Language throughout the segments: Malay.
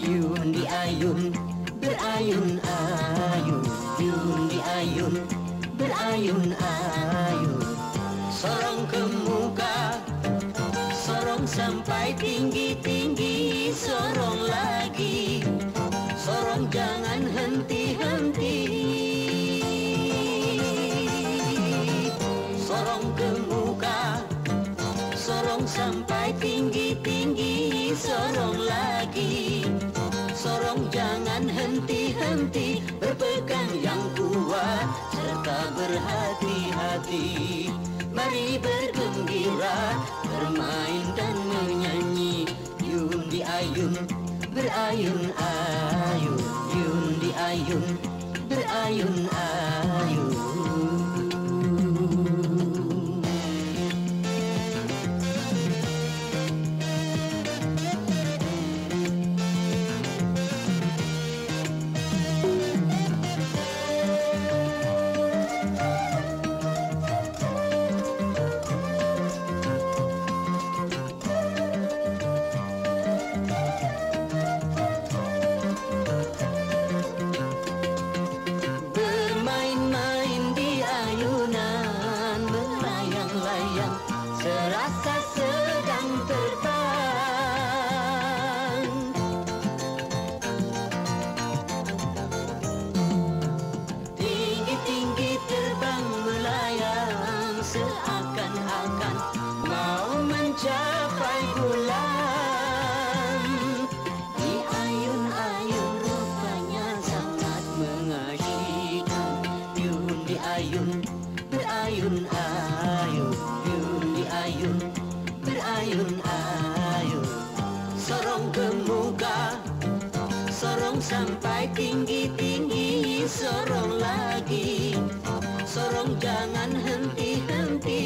Yundi ayun, berayun-ayun. Yundi ayun, berayun-ayun. Sorong ke muka, sorong sampai tinggi-tinggi. Sorong lagi, sorong jangan henti-henti. Sorong ke muka, sorong sampai tinggi-tinggi. Sorong lagi, sorong jangan henti-henti. Berpegang yang kuat serta berhati-hati. Mari bergembira, bermain dan menyanyi. Yundi ayun, berayun-ayun. Yundi ayun, berayun-ayun. Bermain-main di ayunan, melayang-layang serasa sedang terbang. Tinggi-tinggi terbang melayang, seakan-akan mau mencapai bulan. Di ayun-ayun rupanya sangat mengasyikan. Yundi ayun, berayun-ayun. Yundi ayun, berayun-ayun. Sorong ke muka, sorong sampai tinggi-tinggi. Sorong lagi, sorong jangan henti-henti.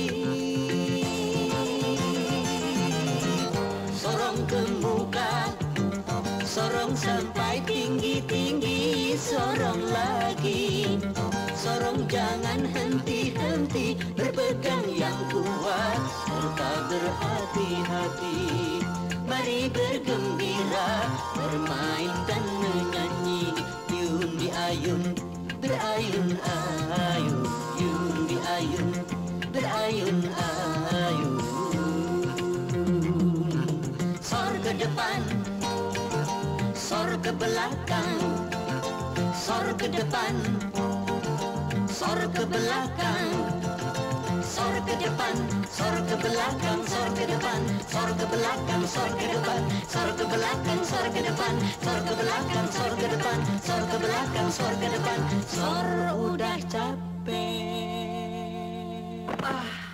Sorong ke muka, sorong sampai tinggi-tinggi. Sorong lagi, sorong jangan henti-henti. Berpegang yang kuat serta berhati-hati. Mari bergembira, bermain dan menyanyi. Yundi ayun, berayun-ayun. Yundi ayun, berayun-ayun. Sor ke depan, sor ke belakang. Sor ke depan, sor ke belakang. Sor ke depan, sor ke belakang. Sor ke depan, sor ke belakang. Sor ke depan, sor ke belakang. Sor ke depan, sor ke belakang. Sor ke depan, sor ke belakang. Sor ke depan. Sor udah capek.